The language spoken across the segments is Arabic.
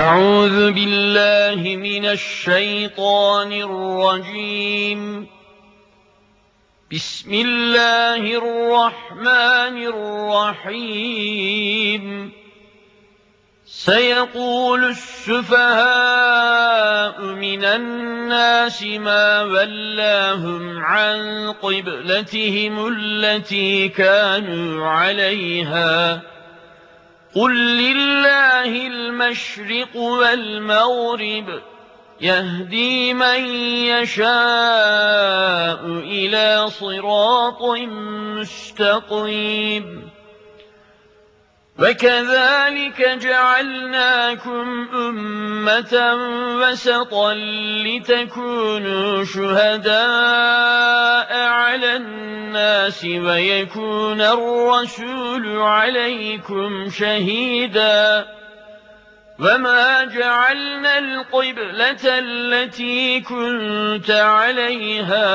أعوذ بالله من الشيطان الرجيم. بسم الله الرحمن الرحيم. سيقول السفهاء من الناس ما ولاهم عن قبلتهم التي كانوا عليها قل لله المشرق والمغرب يهدي من يشاء إلى صراط مستقيم. وكذلك جعلناكم أمة وسطا لتكونوا شهداء على الناس ويكون الرسول عليكم شهيدا. وما جعلنا القبلة التي كنت عليها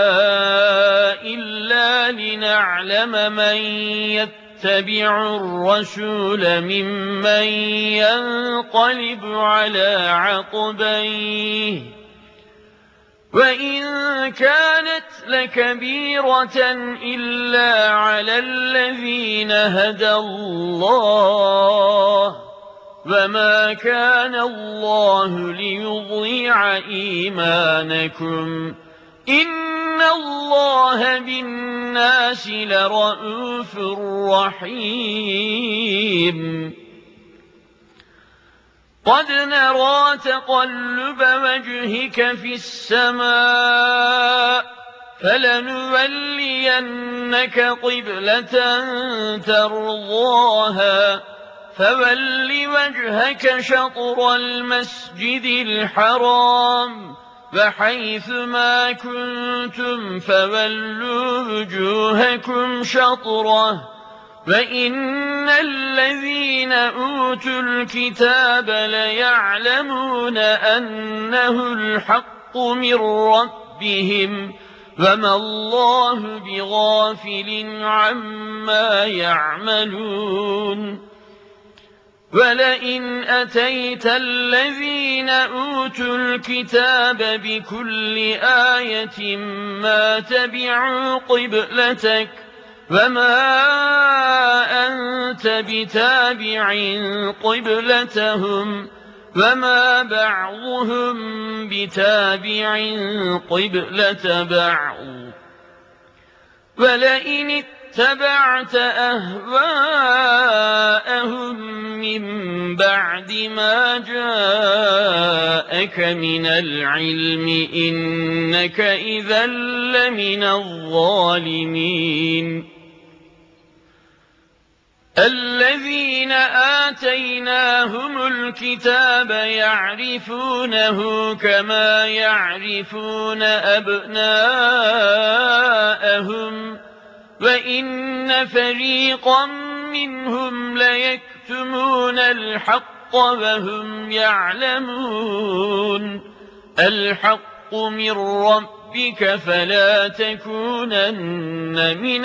إلا لنعلم من يتبع الرسول ممن ينقلب على عقبيه وإن كانت لكبيرة إلا على الذين هدى الله وما كان الله ليضيع إيمانكم إن الله بالناس لرءوف رحيم. قد نرى تقلب وجهك في السماء فلنولينك قبلة ترضاها فول وجهك شطر المسجد الحرام وحيث ما كنتم فولوا وجوهكم شطره وإن الذين أوتوا الكتاب ليعلمون أنه الحق من ربهم وما الله بغافل عما يعملون. ولئن أتيت الذين أوتوا الكتاب بكل آية ما تبعوا قبلتك وما أنت بتابع قبلتهم وما بعضهم بتابع قبلة بعض. ولئن اتبعت أهواءهم من بعد ما جاءك من العلم إنك إذا لمن الظالمين. الذين آتيناهم الكتاب يعرفونه كما يعرفون أبناءهم وإن فريقا منهم ليكتمون الحق وهم يعلمون. الحق من ربك فلا تكونن من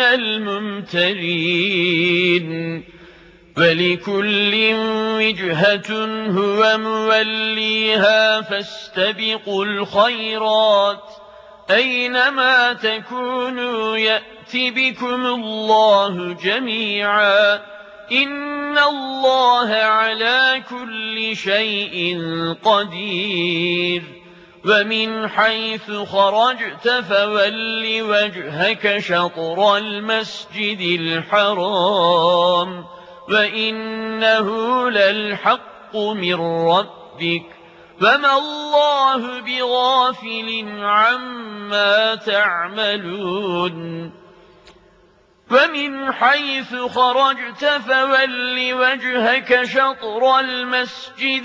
الممترين. ولكل وجهة هو موليها فاستبقوا الخيرات أينما تكونوا يأت بكم الله جميعا إن الله على كل شيء قدير. ومن حيث خرجت فول وجهك شطر المسجد الحرام وإنه للحق من ربك وما الله بغافل عما تعملون. ومن حيث خرجت فول وجهك شطر المسجد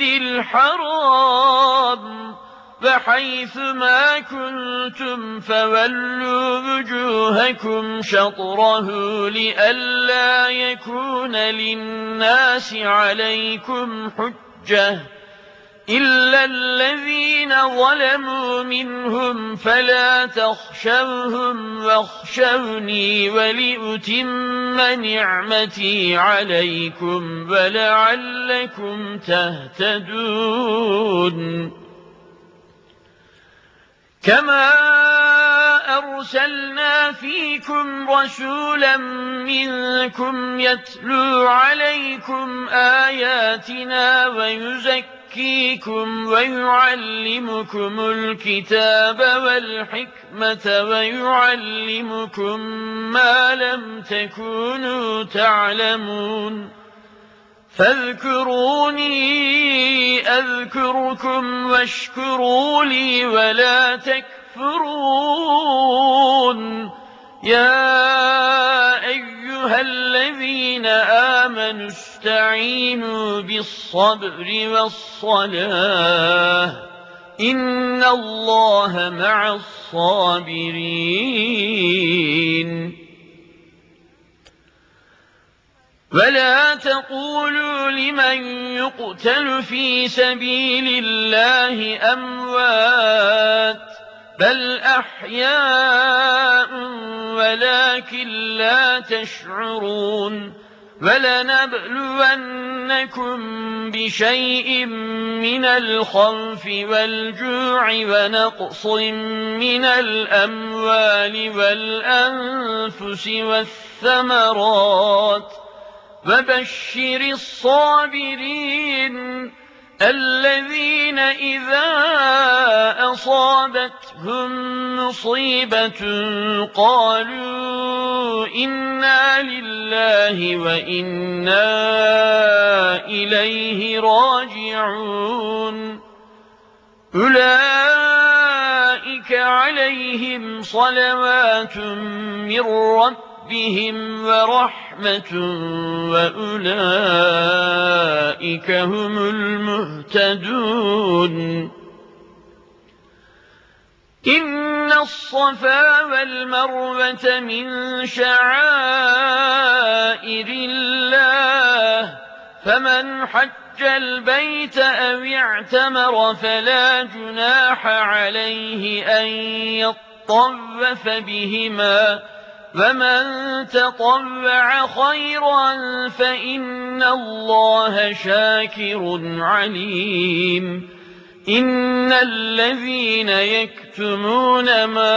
الحرام وحيث ما كنتم فولوا وجوهكم شطره لئلا يكون للناس عليكم حجة إلا الذين ظلموا منهم فلا تخشوهم واخشوني ولأتم نعمتي عليكم ولعلكم تهتدون كما أرسلنا فيكم رسولا منكم يتلو عليكم آياتنا ويزكيكم ويعلمكم الكتاب والحكمة ويعلمكم ما لم تكونوا تعلمون فاذكروني أذكركم واشكروا لي ولا تكفرون يا أيها الذين آمنوا استعينوا بالصبر والصلاة إن الله مع الصابرين ولا تقولوا لمن يقتل في سبيل الله أموات بل أحياء ولكن لا تشعرون ولنبلونكم بشيء من الخوف والجوع ونقص من الأموال والأنفس والثمرات وبشر الصابرين الذين إذا أصابتهم مصيبة قالوا إنا لله وإنا إليه راجعون أولئك عليهم صلوات من ربهم ورحمة وأولئك هم المهتدون إن الصفا والمروة من شعائر الله فمن حج البيت أو اعتمر فلا جناح عليه أن يطوف بهما ومن تطوع خيرا فإن الله شاكر عليم إن الذين يكتمون ما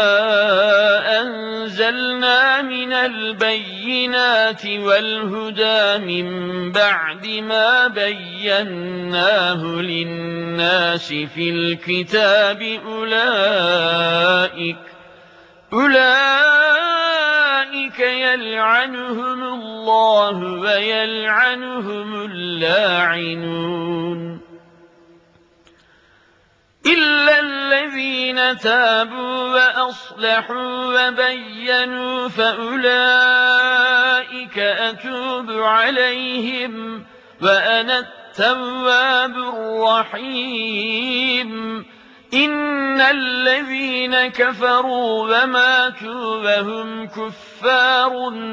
أنزلنا من البينات والهدى من بعد ما بيناه للناس في الكتاب أولئك يلعنهم الله ويلعنهم اللاعنون إلا الذين تابوا وأصلحوا وبينوا فأولئك أتوب عليهم وأنا التواب الرحيم إن الذين كفروا وماتوا وهم كفار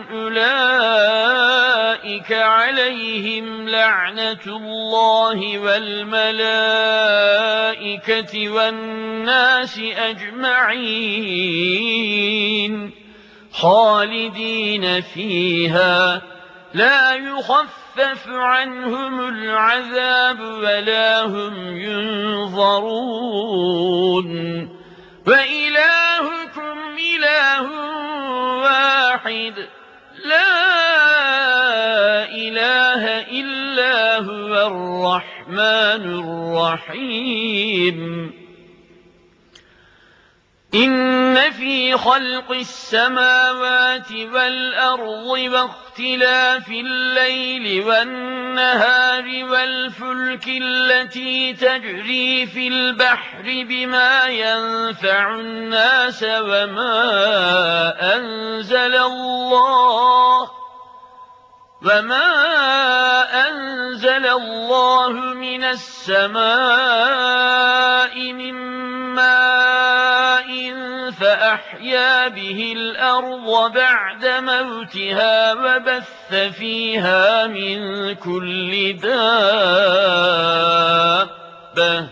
أولئك عليهم لعنة الله والملائكة والناس أجمعين خالدين فيها لا يخفف عنهم العذاب ولا هم ينظرون وإلهكم إله واحد لا إله إلا هو الرحمن الرحيم إن في خلق السماوات والأرض واختلاف الليل والنهار والفلك التي تجري في البحر بما ينفع الناس وما أنزل الله من السماء من ماء فأحيا به الأرض بعد موتها وبث فيها من كل دابة دَابَّةٍ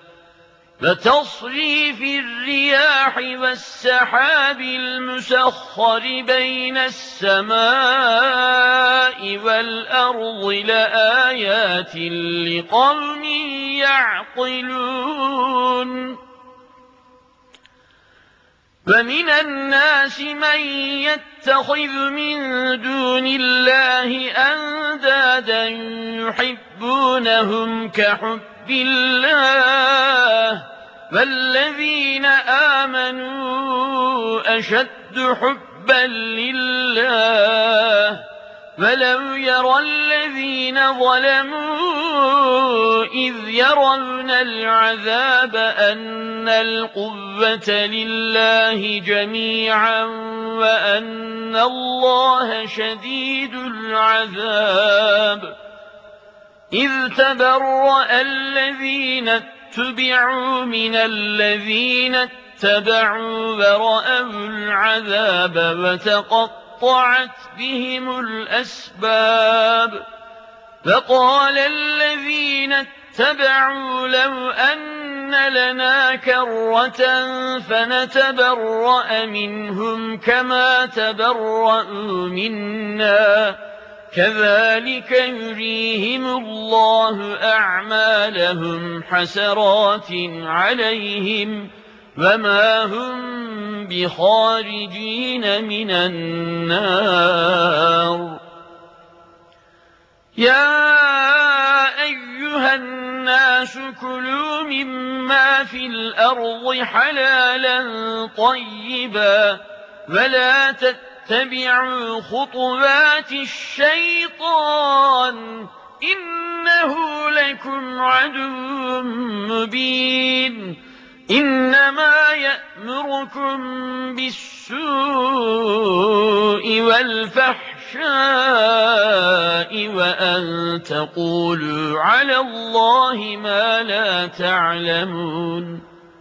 فتصريف الرياح والسحاب المسخر بين السماء والأرض لآيات لقوم يعقلون ومن الناس من يتخذ من دون الله أندادا يحبونهم كحب الله والذين آمنوا أشد حبا لله ولو يرى الذين ظلموا إذ يرون العذاب أن القوة لله جميعا وأن الله شديد العذاب إذ تبرأ الذين اتبعوا من الذين اتبعوا ورأوا العذاب وتقطعت بهم الأسباب فقال الذين اتبعوا لو أن لنا كرة فنتبرأ منهم كما تبرأوا منا كذلك يريهم الله أعمالهم حسرات عليهم وما هم بخارجين من النار يا أيها الناس كلوا مما في الأرض حلالا طيبا ولا تتبعوا خطوات الشيطان إنه لكم عدو مبين إنما يأمركم بالسوء والفحشاء وأن تقولوا على الله ما لا تعلمون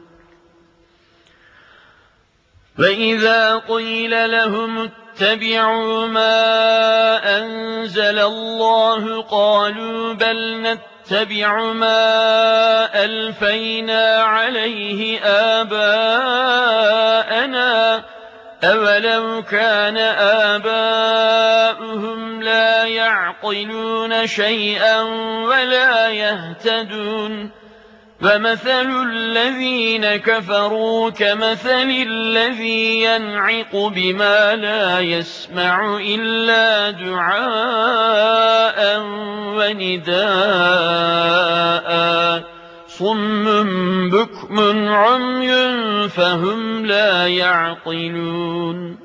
وإذا قيل لهم اتبعوا ما أنزل الله قالوا بل نتبع ما ألفينا عليه آباءنا أولو كان آباؤهم لا يعقلون شيئا ولا يهتدون ومثل الذين كفروا كمثل الذي ينعق بما لا يسمع إلا دعاء ونداء صم بكم عمي فهم لا يعقلون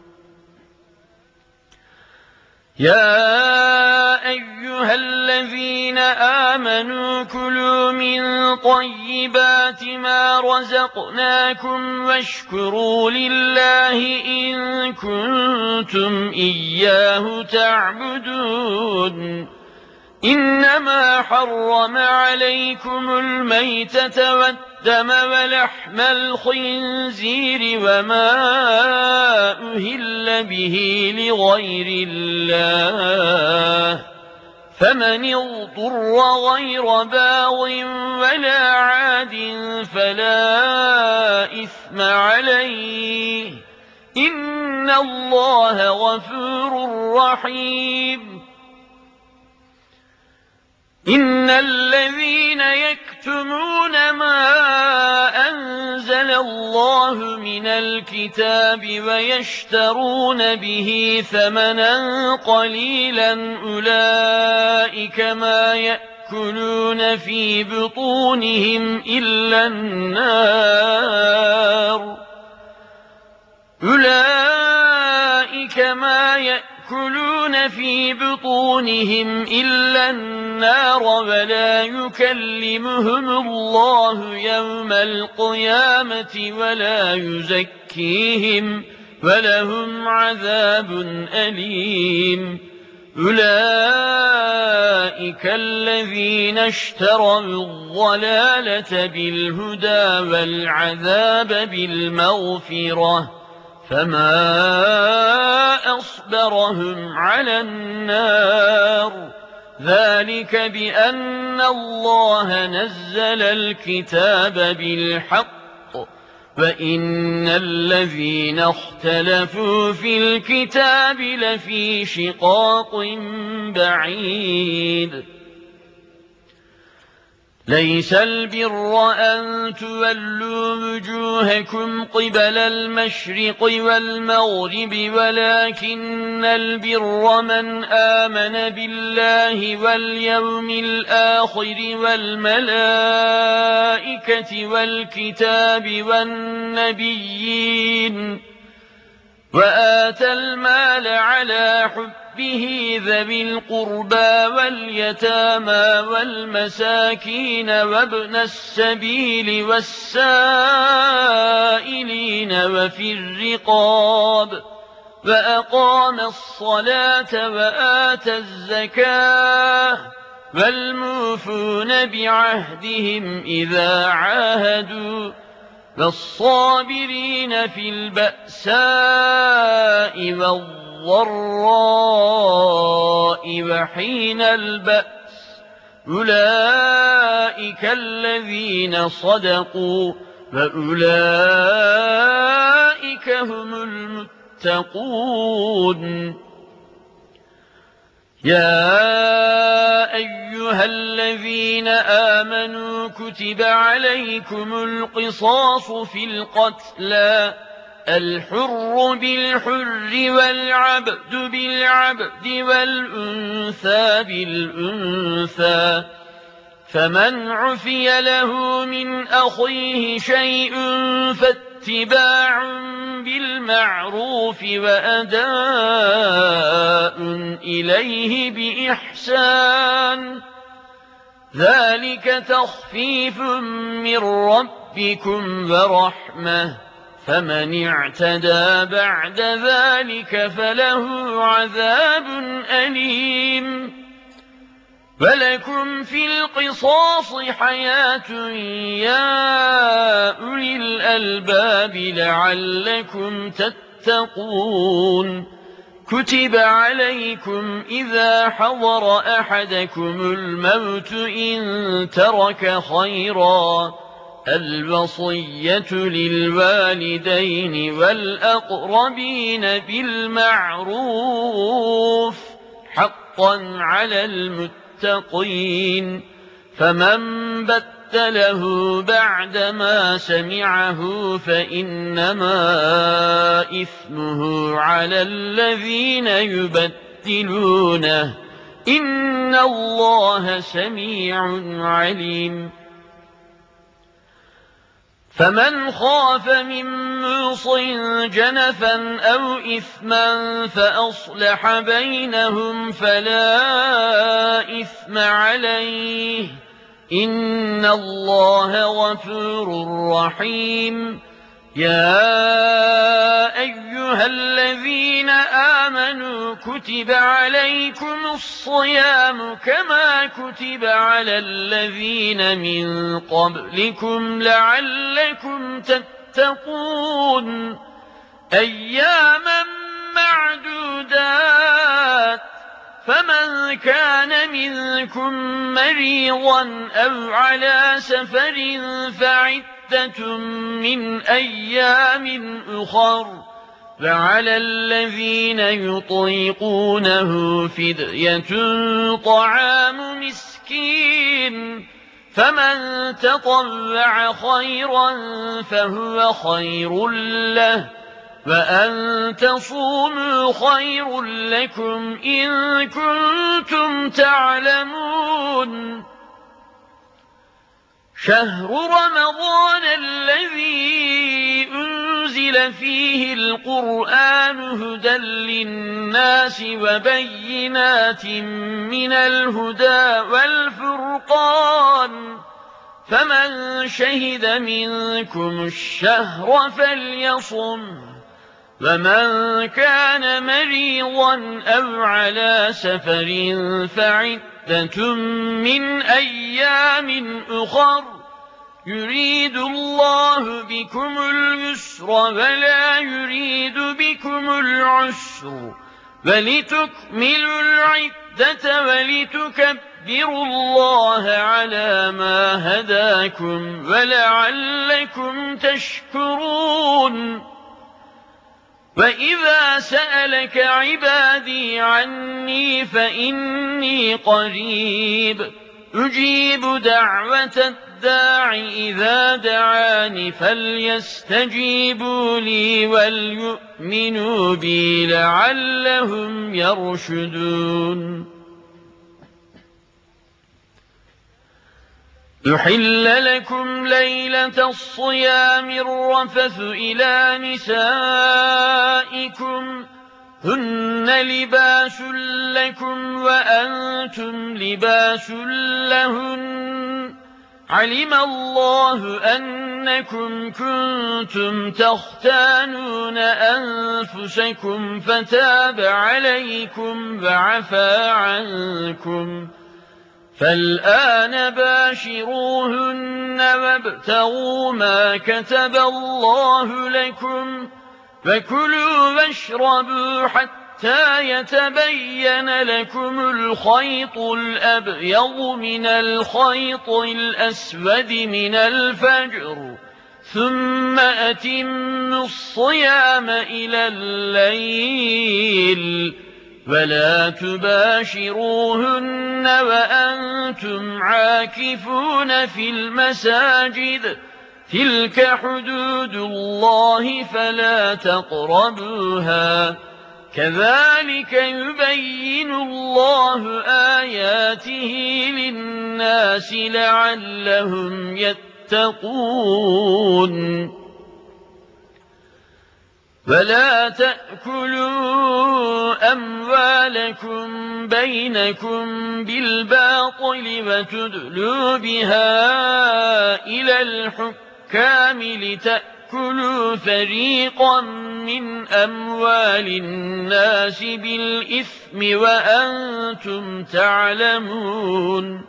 يا أيها الذين آمنوا كلوا من طيبات ما رزقناكم واشكروا لله إن كنتم إياه تعبدون إنما حرم عليكم الميتة والدم ولحم الخنزير وما أهل به لغير الله فمن اضطر غير باغ ولا عاد فلا إثم عليه إن الله غفور رحيم إن الذين يكتمون ما أنزل الله من الكتاب ويشترون به ثمنا قليلا أولئك ما يأكلون في بطونهم إلا النار أولئك ما يأكلون في بطونهم إلا النار ولا يكلمهم الله يوم القيامة ولا يزكيهم ولهم عذاب أليم أولئك الذين اشتروا الضلالة بالهدى والعذاب بالمغفرة فما أصبرهم على النار ذلك بأن الله نزل الكتاب بالحق وإن الذين اختلفوا في الكتاب لفي شقاق بعيد ليس البر أن تولوا وجوهكم قبل المشرق والمغرب ولكن البر من آمن بالله واليوم الآخر والملائكة والكتاب والنبيين وآتى المال على حبه ذوي القربى واليتامى والمساكين وابن السبيل والسائلين وفي الرقاب وأقام الصلاة وآتى الزكاة والموفون بعهدهم إذا عاهدوا والصابرين في البأساء والضراء وحين البأس أولئك الذين صدقوا وأولئك هم المتقون يا أيها الذين آمنوا كتب عليكم القصاص في القتلى الحر بالحر والعبد بالعبد والأنثى بالأنثى فمن عفي له من أخيه شيء فاتباع بالمعروف وأداء إليه بإحسان ذلك تخفيف من ربكم ورحمة فمن اعتدى بعد ذلك فله عذاب أليم ولكم في القصاص حياة يا أولي الألباب لعلكم تتقون كتب عليكم إذا حضر أحدكم الموت إن ترك خيرا الوصية للوالدين والأقربين بالمعروف حقا على المتقين فمن بدله بعدما سمعه فإنما إثمه على الذين يبدلونه إن الله سميع عليم فمن خاف من موص جنفا أو إثما فأصلح بينهم فلا إثم عليه إن الله غفور رحيم يا أيها الذين آمنوا كتب عليكم الصيام كما كتب على الذين من قبلكم لعلكم تتقون أياما معدودات فمن كان منكم مريضا أو على سفر فعدة من أيام أخر وعلى الذين يطيقونه فدية طعام مسكين فمن تطوع خيرا فهو خير له وأن تصوموا خير لكم إن كنتم تعلمون شهر رمضان الذي أنزل فيه القرآن هدى للناس وبينات من الهدى والفرقان فمن شهد منكم الشهر فليصمه ومن كان مريضا أو على سفر فعدة من أيام أخر يريد الله بكم اليسر ولا يريد بكم العسر ولتكملوا العدة ولتكبروا الله على ما هداكم ولعلكم تشكرون. وإذا سألك عبادي عني فإني قريب أجيب دعوة الداع إذا دعاني فليستجيبوا لي وليؤمنوا بي لعلهم يرشدون. يحل لكم ليلة الصيام الرفث إلى نسائكم هن لباس لكم وأنتم لباس لهن علم الله أنكم كنتم تختانون أنفسكم فتاب عليكم وعفى عنكم فالآن باشروهن وابتغوا ما كتب الله لكم فكلوا واشربوا حتى يتبين لكم الخيط الأبيض من الخيط الأسود من الفجر ثم أتموا الصيام إلى الليل ولا تباشروهن وأنتم عاكفون في المساجد تلك حدود الله فلا تقربوها كذلك يبين الله آياته للناس لعلهم يتقون. ولا تأكلوا أموالكم بينكم بالباطل وتدلوا بها إلى الحكام لتأكلوا فريقا من أموال الناس بالإثم وأنتم تعلمون.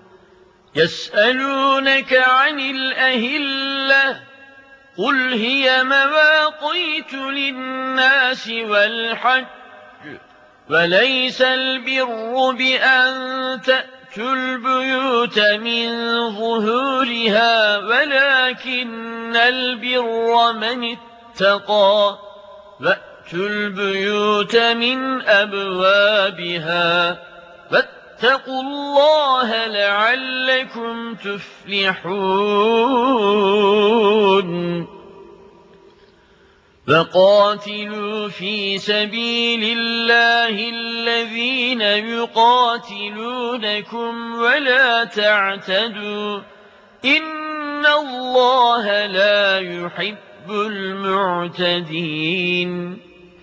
يسألونك عن الأهلة قل هي مواقيت للناس والحج وليس البر بأن تأتوا البيوت من ظهورها ولكن البر من اتقى وأتوا البيوت من أبوابها واتقوا الله لعلكم تفلحون. وقاتلوا في سبيل الله الذين يقاتلونكم ولا تعتدوا إن الله لا يحب المعتدين.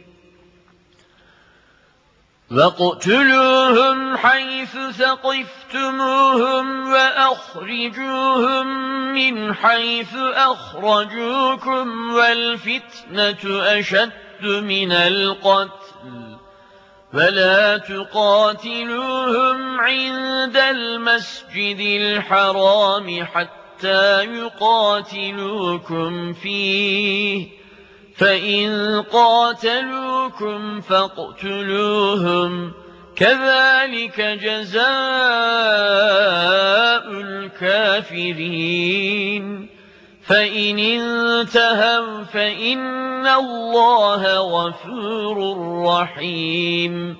واقتلوهم حيث ثقفتموهم وأخرجوهم من حيث أخرجوكم والفتنة أشد من القتل ولا تقاتلوهم عند المسجد الحرام حتى يقاتلوكم فيه فإن قاتلوكم فاقتلوهم كذلك جزاء الكافرين فإن انتهوا فإن الله غفور رحيم.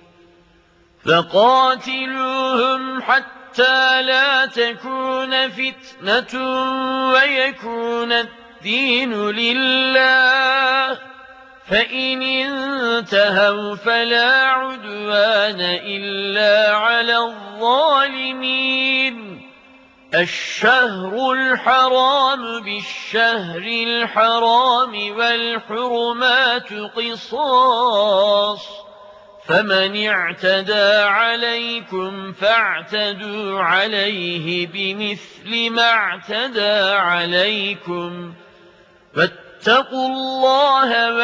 فقاتلوهم حتى لا تكون فتنة ويكون الدين لله فإن انتهوا فلا عدوان إلا على الظالمين. الشهر الحرام بالشهر الحرام والحرمات قصاص فمن اعتدى عليكم فاعتدوا عليه بمثل ما اعتدى عليكم فاتقوا الله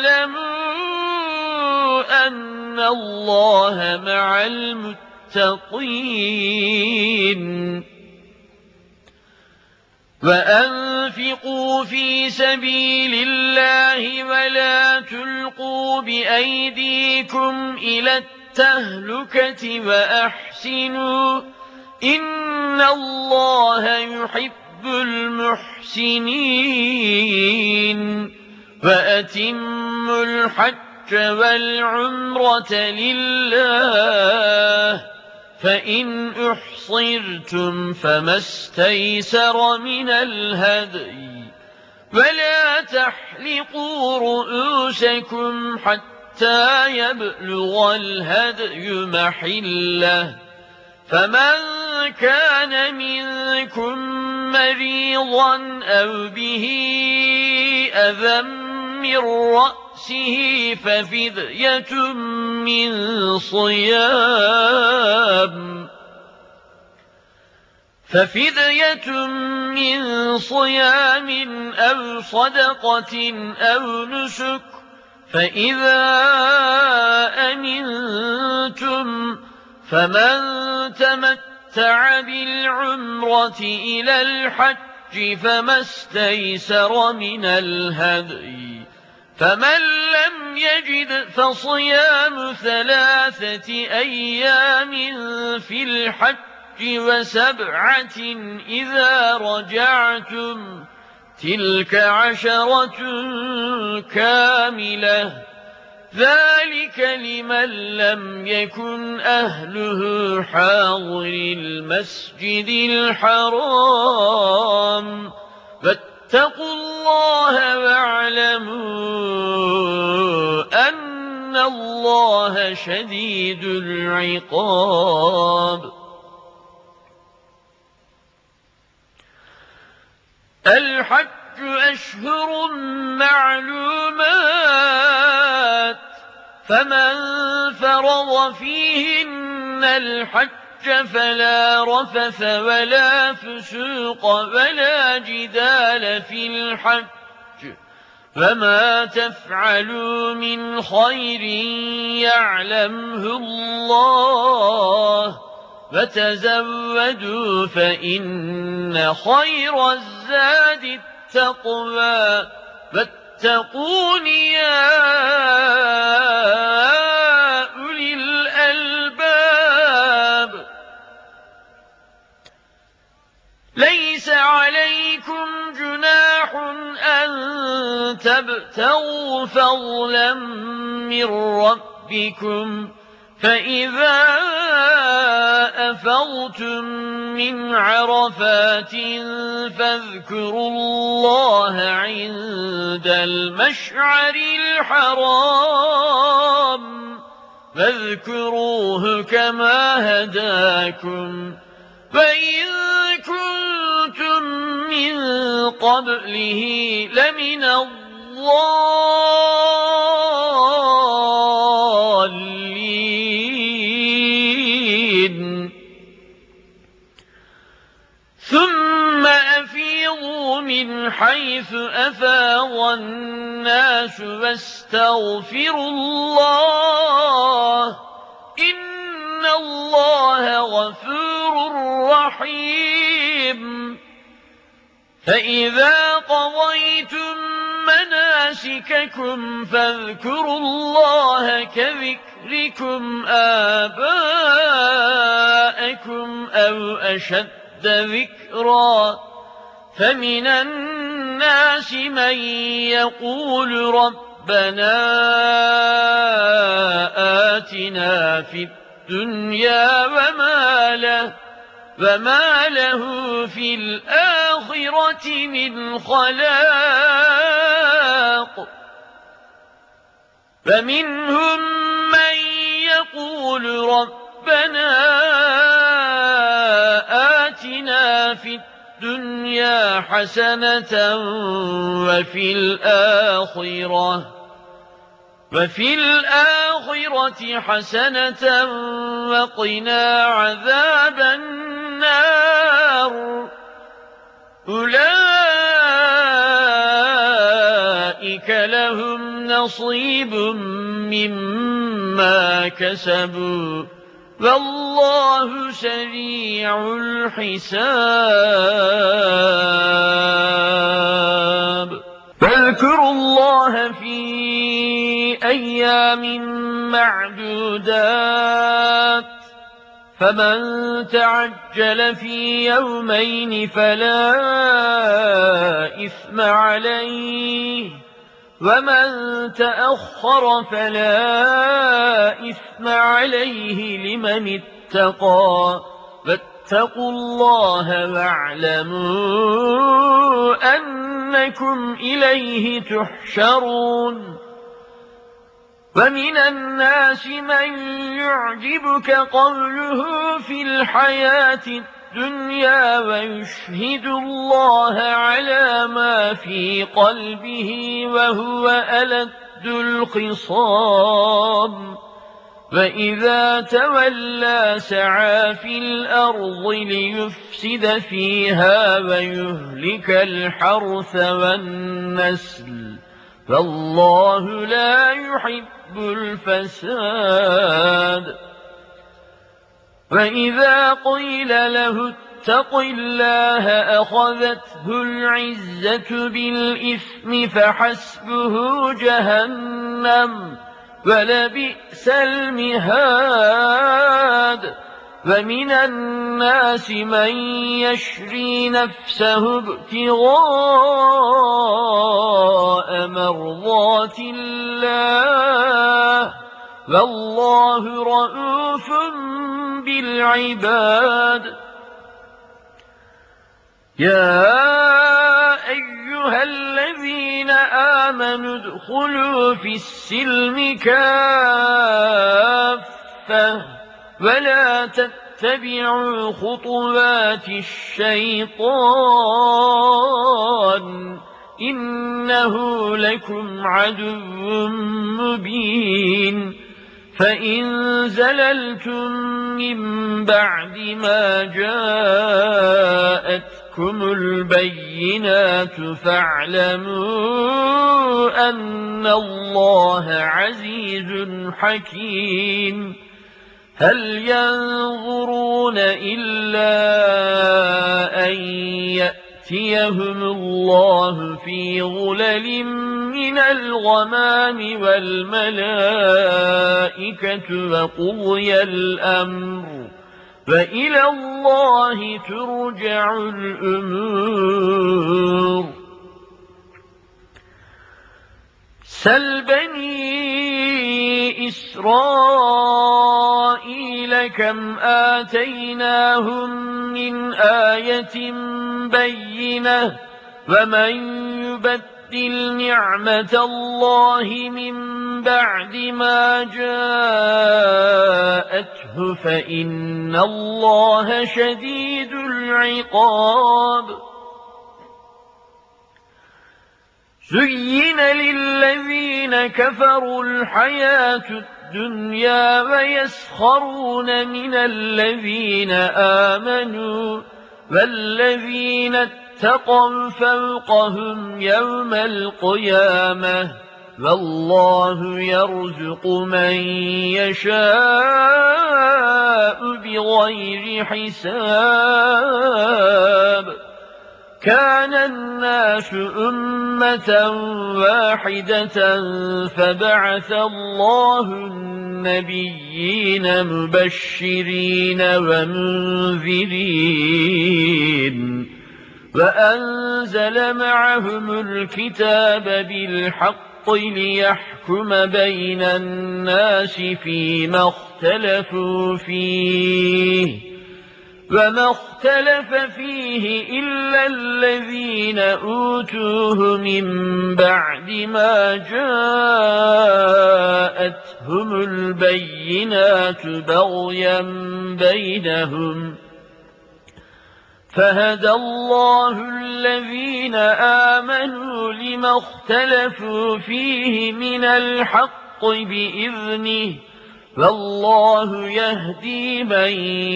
واعلموا أن الله مع المتقين. وأنفقوا في سبيل الله ولا تلقوا بأيديكم إلى التهلكة وأحسنوا إن الله يحب المحسنين وأتموا الحج والعمرة لله فإن أحصرتم فما استيسر من الهدي ولا تحلقوا رؤوسكم حتى يبلغ الهدي محله فمن كان منكم مريضا أو به أذى من رأسه ففدية من صيام أو صدقة أو نسك فإذا أمنتم فمن تمتع بالعمرة إلى الحج فما استيسر من الهدي فمن لم يجد فصيام 3 أيام في الحج و7 إذا رجعتم تلك 10 كاملة ذلك لمن لم يكن أهله حاضر المسجد الحرام فاتقوا الله واعلموا أن الله شديد العقاب الحج أشهر معلومات فمن فرض فيهن الحج فلا رفث ولا فسوق ولا جدال في الحج وما تفعلوا من خير يعلمه الله وتزودوا فإن خير الزاد التقوى فاتقون يا أولي الألباب ليس عليكم جناح أن تبتغوا فضلا من ربكم فإذا أفضتم من عرفات فاذكروا الله عند المشعر الحرام فاذكروه كما هداكم وإن كنتم من قبله لمن الضالين ثم أفيضوا من حيث أفاض الناس واستغفروا الله إن الله غفور رحيم فإذا قضيتم مناسككم فاذكروا الله كذكركم آباءكم أو أشد ذكرا فمن الناس من يقول ربنا آتنا في الدنيا وما له في الآخرة من خلاق فمنهم من يقول ربنا آتنا في الدنيا حسنة وفي الآخرة حسنة وقنا عذاب النار أولئك لهم نصيب مما كسبوا والله سريع الحساب اذكروا الله في أيام معدودات فمن تعجل في يومين فلا إثم عليه ومن تأخر فلا إثم عليه لمن اتقى فاتقوا الله واعلموا أنكم إليه تحشرون ومن الناس من يعجبك قوله في الحياة الدنيا ويشهد الله على ما في قلبه وهو ألد الخصام وإذا تولى سعى في الأرض ليفسد فيها ويهلك الحرث والنسل فالله لا يحب الفساد وإذا قيل له اتق الله أخذته العزة بالإثم فحسبه جهنم ولبئس المهاد ومن الناس من يشري نفسه ابتغاء مرضات الله والله رءوف بالعباد يا أيها الذين آمنوا ادخلوا في السلم كافة ولا تتبعوا خطوات الشيطان إنه لكم عدو مبين فإن زللتم من بعد ما جاءتكم البينات فاعلموا أن الله عزيز حكيم هل ينظرون إلا أن يأتيهم الله في ظلل من الغمام والملائكة وقضي الأمر فإلى الله ترجع الأمور سل بني إسرائيل كم آتيناهم من آية بينة ومن يبدل نعمة الله من بعد ما جاءته فإن الله شديد العقاب زين للذين كفروا الحياة الدنيا ويسخرون من الذين آمنوا والذين اتقوا فوقهم يوم القيامة والله يرزق من يشاء بغير حساب كان الناس أمة واحدة فبعث الله النبيين مبشرين ومنذرين وأنزل معهم الكتاب بالحق ليحكم بين الناس فيما اختلفوا فيه وما اختلف فيه إلا الذين أوتوه من بعد ما جاءتهم البينات بغيا بينهم فهدى الله الذين آمنوا لما اختلفوا فيه من الحق بإذنه والله يهدي من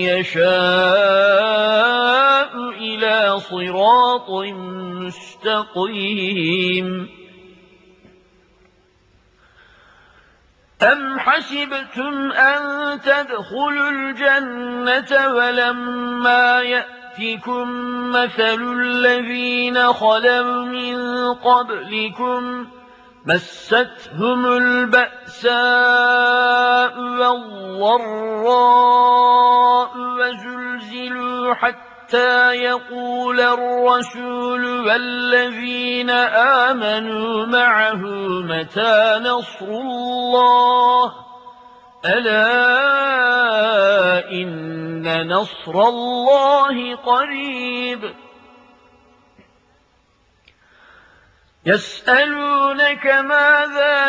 يشاء إلى صراط مستقيم أم حسبتم أن تدخلوا الجنة ولما يأتكم يأتكم مثل الذين خلوا من قبلكم مستهم البأساء والضراء وزلزلوا حتى يقول الرسول والذين آمنوا معه متى نصر الله ألا إن نصر الله قريب يسألونك ماذا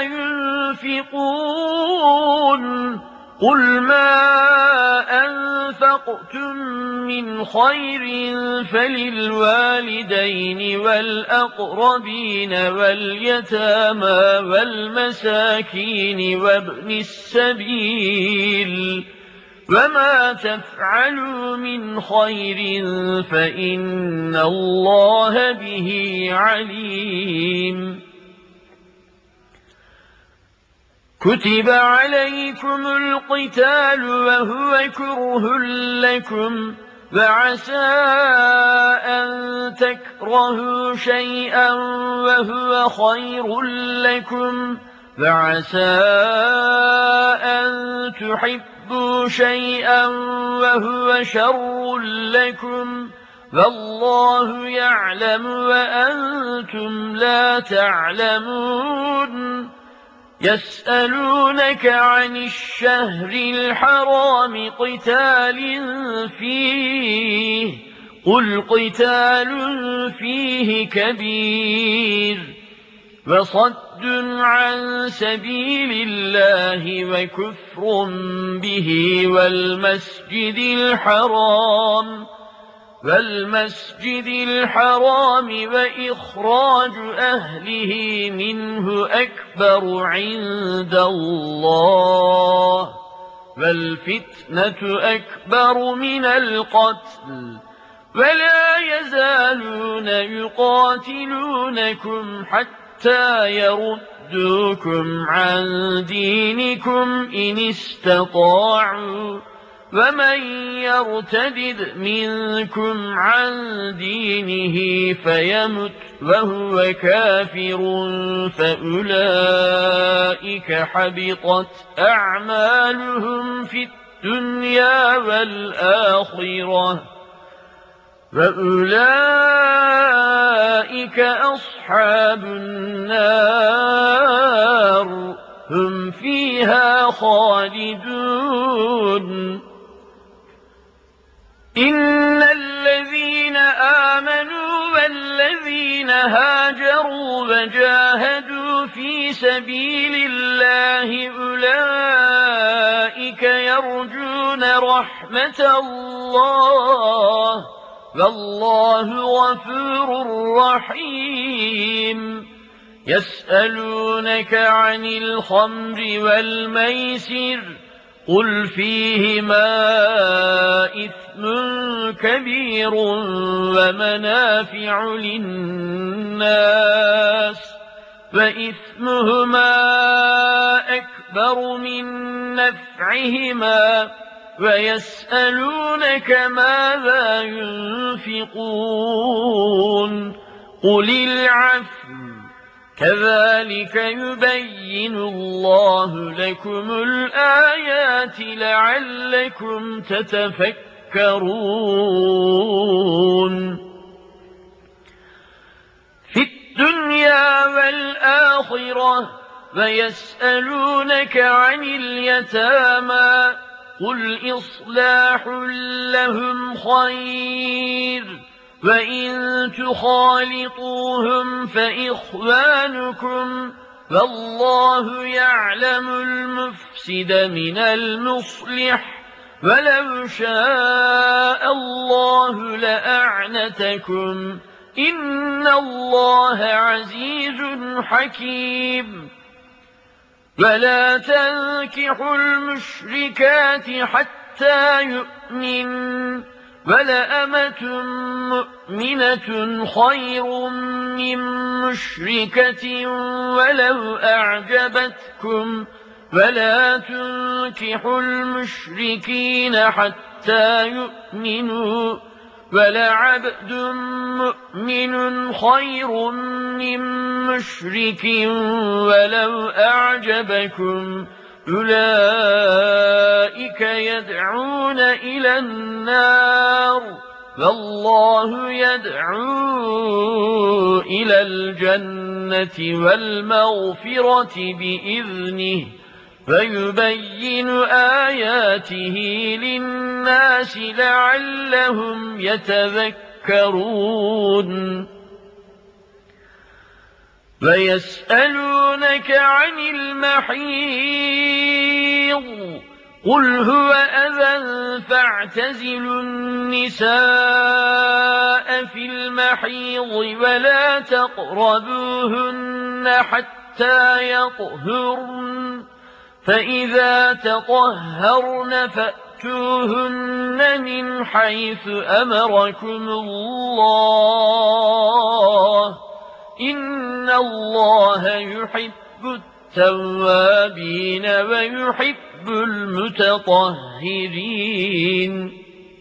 ينفقون قل ما أنفقتم من خير فللوالدين والأقربين واليتامى والمساكين وابن السبيل وما تفعلوا من خير فإن الله به عليم كتب عليكم القتال وهو كره لكم وعسى أن تكرهوا شيئا وهو خير لكم وعسى أن تحبوا شيئا وهو شر لكم والله يعلم وأنتم لا تعلمون يسألونك عن الشهر الحرام قتال فيه قل قتال فيه كبير وصد عن سبيل الله وكفر به والمسجد الحرام وإخراج أهله منه أكبر عند الله والفتنة أكبر من القتل ولا يزالون يقاتلونكم حتى يردوكم عن دينكم إن استطاعوا ومن يرتدد منكم عن دينه فيمت وهو كافر فأولئك حبطت أعمالهم في الدنيا والآخرة وأولئك أصحاب النار هم فيها خالدون إن الذين آمنوا والذين هاجروا وجاهدوا في سبيل الله أولئك يرجون رحمة الله والله غفور رحيم يسألونك عن الخمر والميسر قل فيهما إثم كبير ومنافع للناس وإثمهما أكبر من نفعهما ويسألونك ماذا ينفقون قل العفو كذلك يبين الله لكم الآيات لعلكم تتفكرون في الدنيا والآخرة ويسألونك عن اليتامى قل إصلاح لهم خير وإن تخالطوهم فإخوانكم والله يعلم المفسد من المصلح ولو شاء الله لأعنتكم إن الله عزيز حكيم ولا تنكحوا المشركات حتى يؤمنوا ولأمة مؤمنة خير من مشركة ولو أعجبتكم ولا تنكحوا المشركين حتى يؤمنوا وَلَعَبْدٌ مُؤْمِنٌ خَيْرٌ مِّن مُّشْرِكٍ وَلَوْ أَعْجَبَكُمْ أُولَٰئِكَ يَدْعُونَ إِلَى النَّارِ وَاللَّهُ يَدْعُو إِلَى الْجَنَّةِ وَالْمَغْفِرَةِ بِإِذْنِهِ وَيُبَيِّنُ آيَاتِهِ لِلنَّاسِ لَعَلَّهُمْ يَتَذَكَّرُونَ وَيَسْأَلُونَكَ عَنِ الْمَحِيضِ قُلْ هُوَ أَذًى فَاعْتَزِلُوا النِّسَاءَ فِي الْمَحِيضِ وَلَا تَقْرَبُوهُنَّ حَتَّىٰ يَطْهُرْنَ فَإِذَا تَطَهَّرْنَ فَأْتُوهُنَّ مِنْ حَيْثُ أَمَرَكُمُ اللَّهُ إِنَّ اللَّهَ يُحِبُّ التَّوَّابِينَ وَيُحِبُّ الْمُتَطَهِّرِينَ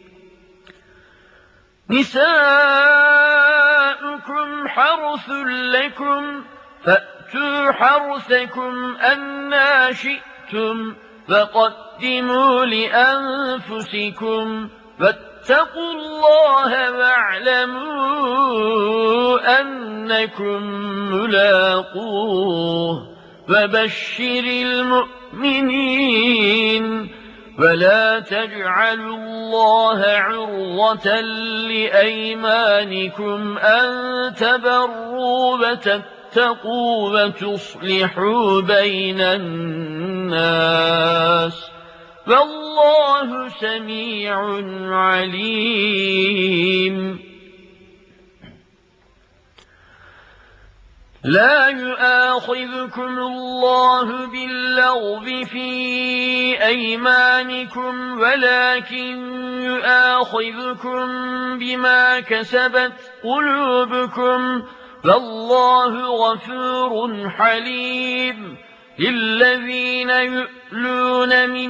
نِسَاؤُكُمْ حَرْثٌ لَكُمْ فَأْتُوا حَرْثَكُمْ أَنَّىٰ شِئْتُمْ وَقَدِّمُوا لِأَنفُسِكُمْ وَاتَّقُوا اللَّهَ وَاعْلَمُوا أَنَّكُم مُّلَاقُوهُ وَبَشِّرِ الْمُؤْمِنِينَ وَلَا تَجْعَلُوا اللَّهَ عُرْضَةً لِّأَيْمَانِكُمْ أَن تَبَرُّوا وَتَتَّقُوا وَتُصْلِحُوا بَيْنَ النَّاسِ وَاللَّهُ سَمِيعٌ عَلِيمٌ لا يؤاخذكم الله باللغو في أيمانكم ولكن يؤاخذكم بما كسبت قلوبكم والله غفور حليم للذين يؤلون من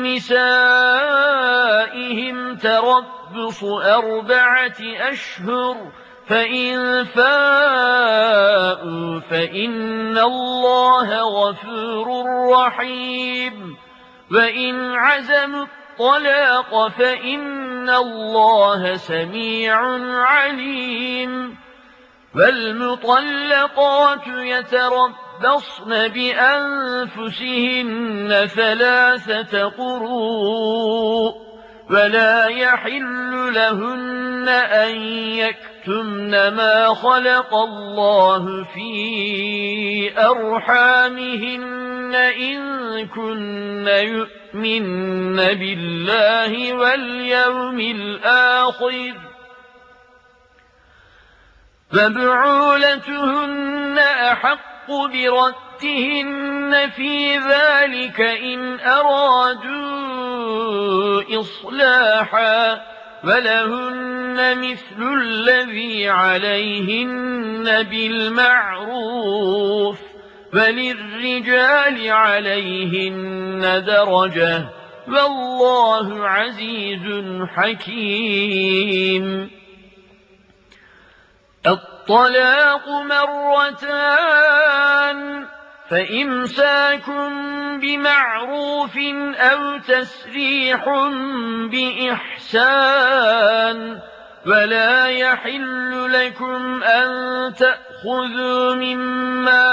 نسائهم تربص 4 أشهر فإن فاءوا فإن الله غفور رحيم وإن عزموا الطلاق فإن الله سميع عليم والمطلقات يتربصن بأنفسهن 3 قروء ولا يحل لهن أن يكتمن ما خلق الله في أرحامهن إن كن يؤمن بالله واليوم الآخر فبعولتهن أحق بردهن في ذلك إن أرادوا إصلاحا ولهن مثل الذي عليهن بالمعروف وللرجال عليهن درجة والله عزيز حكيم الطلاق 2 فإمساك بمعروف أو تسريح بإحسان ولا يحل لكم أن تأخذوا مما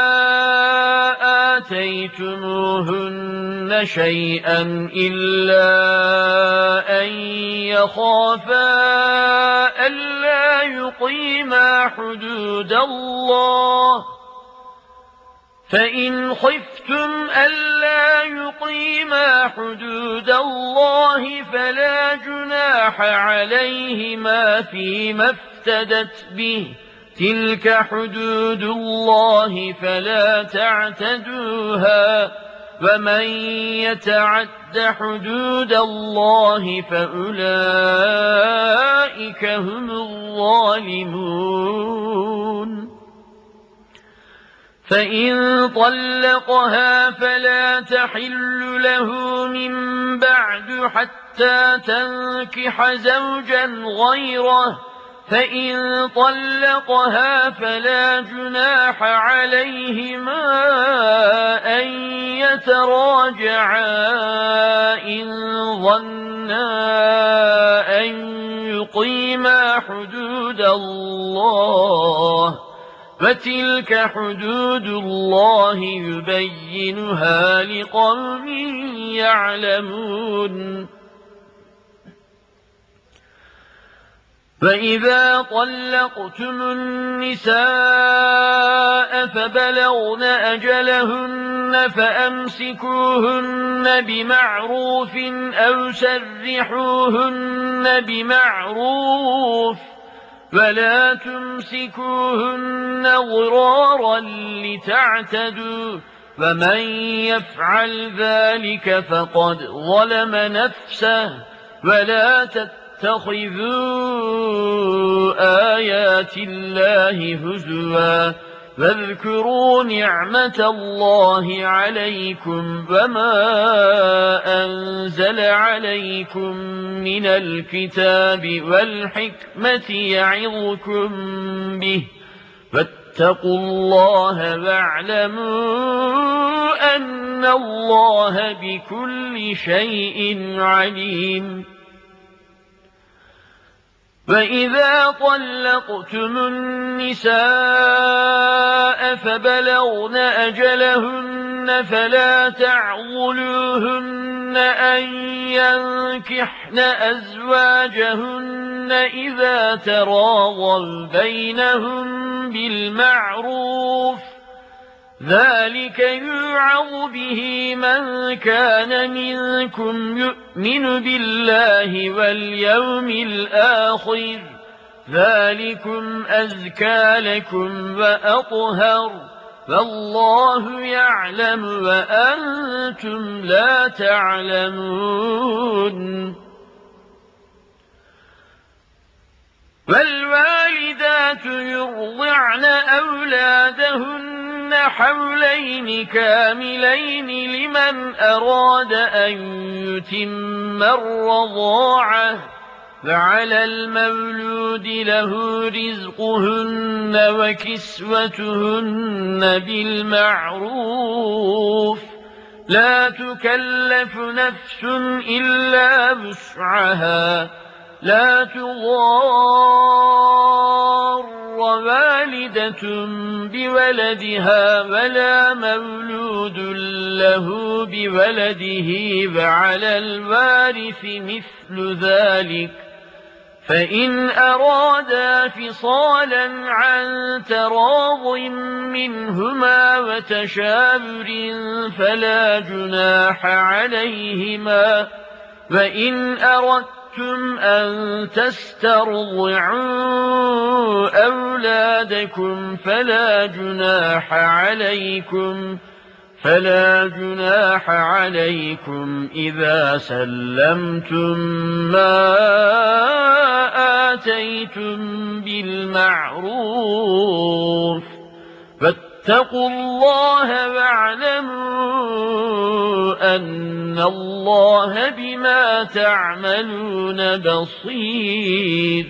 آتيتموهن شيئا إلا أن يخافا ألا يقيما حدود الله فإن خفتم ألا يقيما حدود الله فلا جناح عليهما فيما افتدت به تلك حدود الله فلا تعتدوها ومن يتعد حدود الله فأولئك هم الظالمون فإن طلقها فلا تحل له من بعد حتى تنكح زوجا غيره، فإن طلقها فلا جناح عليهما أن يتراجعا إن ظنا أن يقيما حدود الله، وتلك حدود الله يبينها لقوم يعلمون. فإذا طلقتم النساء فبلغن أجلهن فأمسكوهن بمعروف أو سرحوهن بمعروف، ولا تمسكوهن ضرارا لتعتدوا، ومن يفعل ذلك فقد ظلم نفسه. ولا تتخذوا آيات الله هزوا، واذكروا نعمة الله عليكم وما أنزل عليكم من الكتاب والحكمة يعظكم به، فاتقوا الله واعلموا أن الله بكل شيء عليم. وإذا طلقتم النساء فبلغن أجلهن فلا تعضلوهن أن ينكحن أزواجهن إذا تراضوا بينهم بالمعروف، ذلك يوعظ به من كان منكم يؤمن بالله واليوم الآخر، ذلكم أزكى لكم وأطهر، فالله يعلم وأنتم لا تعلمون. والوالدات يرضعن أولادهن حولين كاملين لمن أراد أن يتم الرضاعة، فعلى المولود له رزقهن وكسوتهن بالمعروف، لا تكلف نفس إلا وسعها، لا تضار والدة بولدها ولا مولود له بولده، وعلى الوارث مثل ذلك، فإن أرادا فصالا عن تراض منهما وتشاور فلا جناح عليهما. وإن أردتم أن تسترضعوا أولادكم فلا جناح عليكم إذا سلمتم ما آتيتم بالمعروف، فاتقوا الله واعلموا أن الله بما تعملون بصير.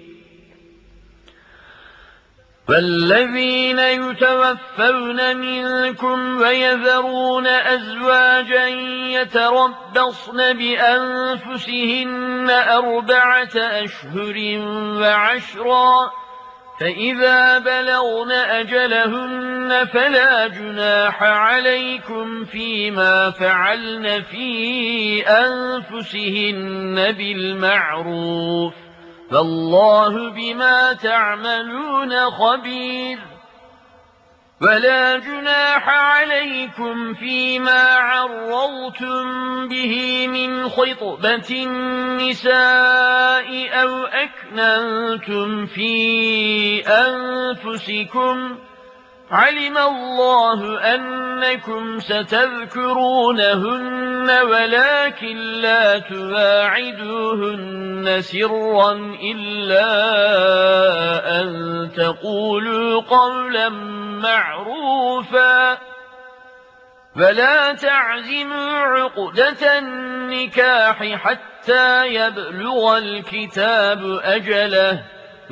والذين يتوفون منكم ويذرون أزواجا يتربصن بأنفسهن 4 أشهر وعشرا، فإذا بلغن أجلهن فلا جناح عليكم فيما فعلن في أنفسهن بالمعروف، فالله بما تعملون خبير. ولا جناح عليكم فيما عرضتم به من خطبة النساء أو أكننتم في أنفسكم، علم الله أنكم ستذكرونهن ولكن لا تواعدوهن سرا إلا أن تقولوا قولا معروفا فلا تعزموا عقدة النكاح حتى يبلغ الكتاب أجله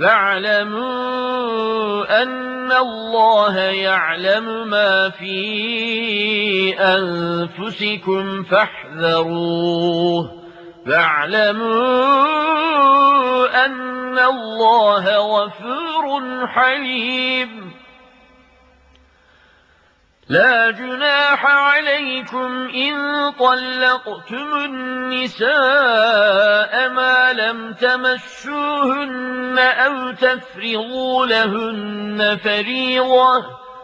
واعلموا أن الله يعلم ما في أنفسكم فاحذروه واعلموا أن الله غفور حليم لا جناح عليكم إن طلقتم النساء ما لم تمسوهن أو تفرضوا لهن فريضة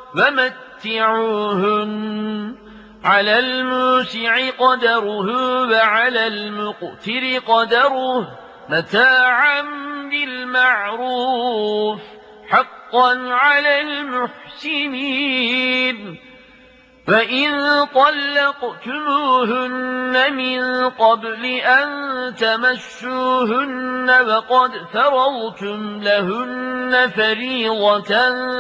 ومتعوهن على الموسع قدره وعلى المقتر قدره متاعا بالمعروف حقا على المحسنين فإن طلقتموهن من قبل أن تمسوهن وقد فرضتم لهن فريضة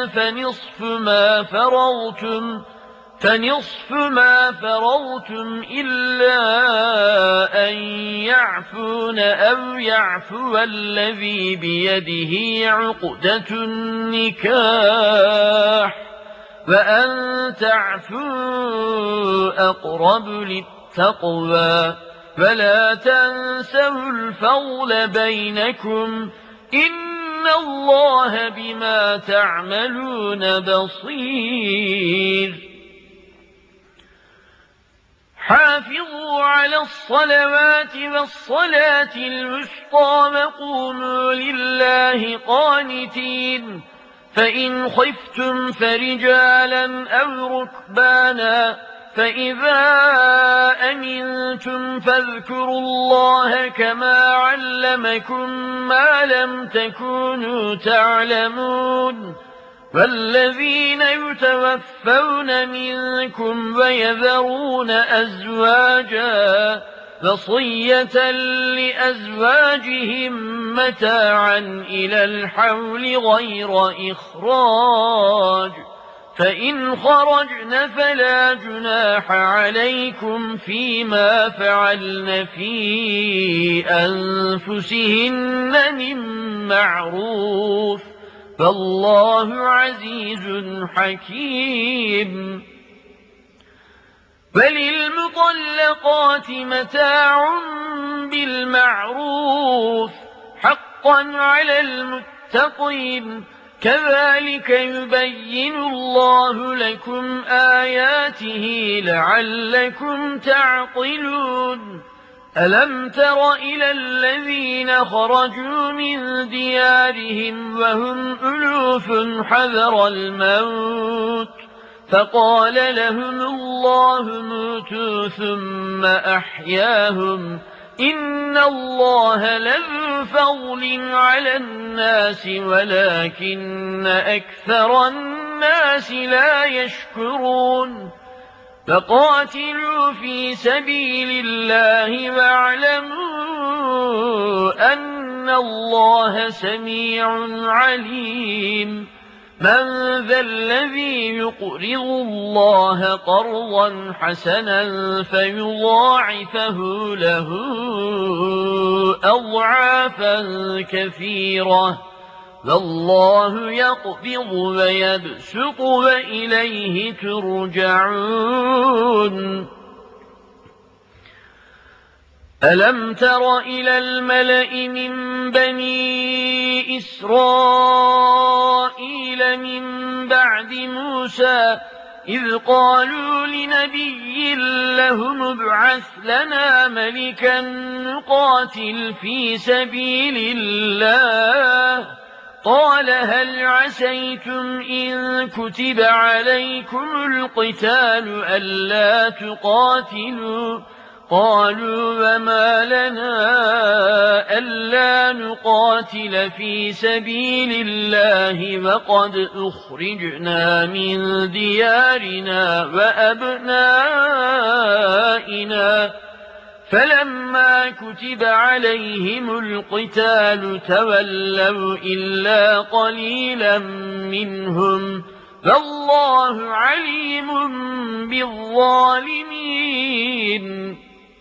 فنصف ما فرضتم إلا أن يعفون أو يعفو الذي بيده عقدة النكاح وأن تعفوا أقرب للتقوى ولا تنسوا الفضل بينكم إن الله بما تعملون بصير حافظوا على الصلوات والصلاة الوسطى وقوموا لله قانتين فإن خفتم فرجالا أو ركبانا فإذا أمنتم فاذكروا الله كما علمكم ما لم تكونوا تعلمون والذين يتوفون منكم ويذرون أزواجا وصية لأزواجهم متاعا إلى الحول غير إخراج فإن خرجن فلا جناح عليكم فيما فعلن في أنفسهن من معروف فالله عزيز حكيم وللمطلقات متاع بالمعروف حقا على المتقين كذلك يبين الله لكم آياته لعلكم تعقلون ألم تر إلى الذين خرجوا من ديارهم وهم ألوف حذر الموت فقال لهم الله موتوا ثم أحياهم إن الله لذو فضل على الناس ولكن أكثر الناس لا يشكرون فقاتلوا في سبيل الله واعلموا أن الله سميع عليم من ذا الذي يقرض الله قرضا حسنا فيضاعفه له أضعافا كثيرة والله يقبض ويبسط وإليه ترجعون ألم تر إلى الملأ من بني إسرائيل من بعد موسى إذ قالوا لنبي لهم ابعث لنا ملكا نقاتل في سبيل الله قال هل عسيتم إن كتب عليكم القتال ألا تقاتلوا قالوا وما لنا ألا نقاتل في سبيل الله وقد أخرجنا من ديارنا وأبنائنا فلما كتب عليهم القتال تولوا إلا قليلا منهم والله عليم بالظالمين.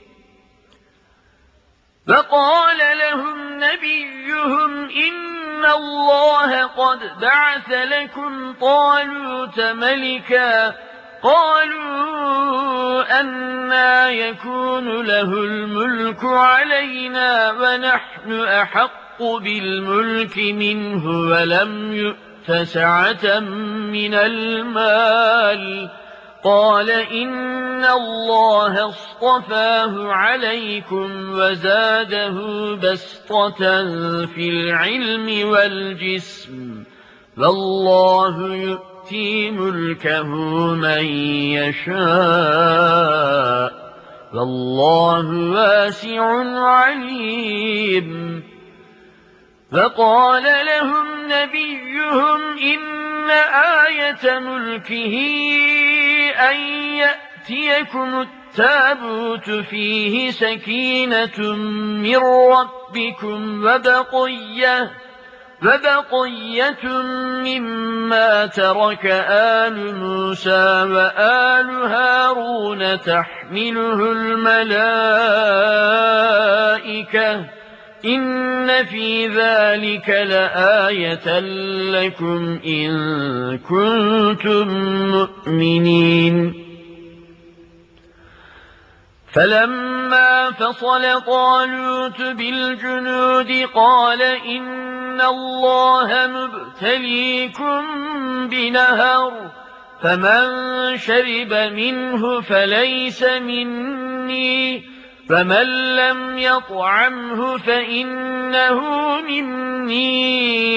فقال لهم نبيهم إن الله قد بعث لكم طالوت ملكا. قالوا أنى يكون له الملك علينا ونحن أحق بالملك منه ولم يؤت سعة من المال. قال إن الله اصطفاه عليكم وزاده بسطة في العلم والجسم والله يؤتي ملكه من يشاء والله واسع عليم. فقال لهم نبيهم إن آية ملكه أن يأتيكم التابوت فيه سكينة من ربكم وبقية مما ترك آل موسى وآل هارون تحمله الملائكة إن في ذلك لآية لكم إن كنتم مؤمنين. فلما فصل طالوت بالجنود قال إن الله مبتليكم بنهر فمن شرب منه فليس مني فمن لم يطعمه فإنه مني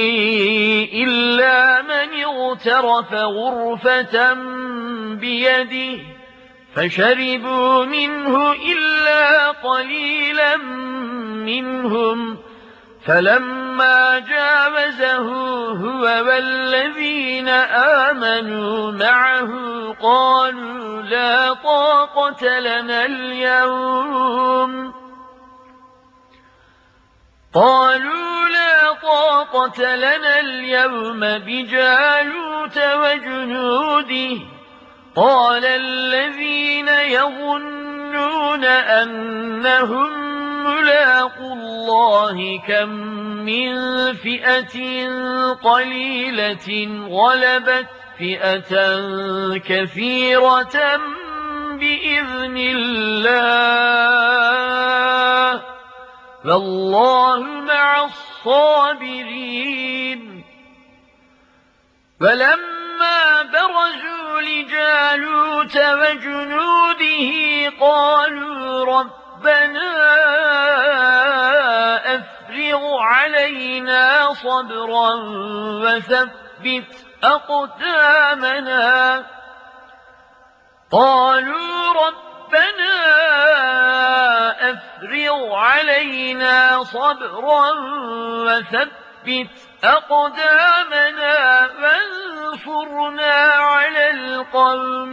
إلا من اغترف غرفة بيده فشربوا منه إلا قليلا منهم. فلما جاوزه هو والذين آمنوا معه قالوا لا طاقة لنا اليوم بجالوت وجنوده. قال الذين يظنون أنهم ملاقو الله كم من فئة قليلة غلبت فئة كثيرة بإذن الله والله مع الصابرين. فلما برزوا لجالوت وجنوده قالوا ربنا أفرغ علينا صبرا وثبت أقدامنا. وانصرنا على القوم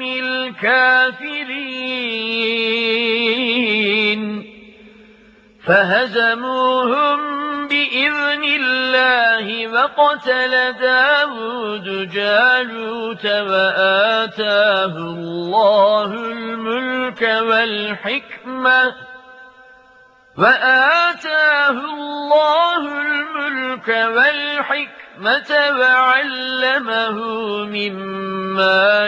الكافرين. فهزموهم بإذن الله وقتل داود جالوت وآتاه الله الملك والحكمة وعلمه مما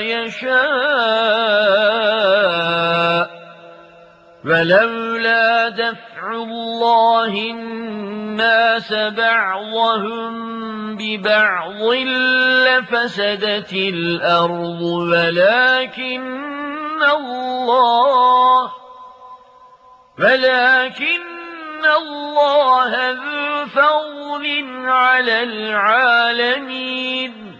يشاء. ولولا دفع الله الناس بعضهم ببعض لفسدت الأرض ولكن الله ذو فضل على العالمين.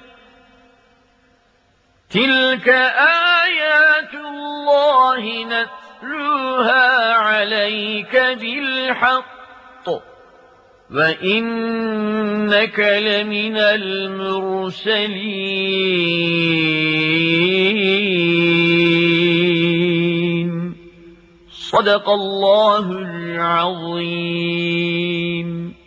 تلك آيات الله نتلوها عليك بالحق وإنك لمن المرسلين. صدق الله العظيم.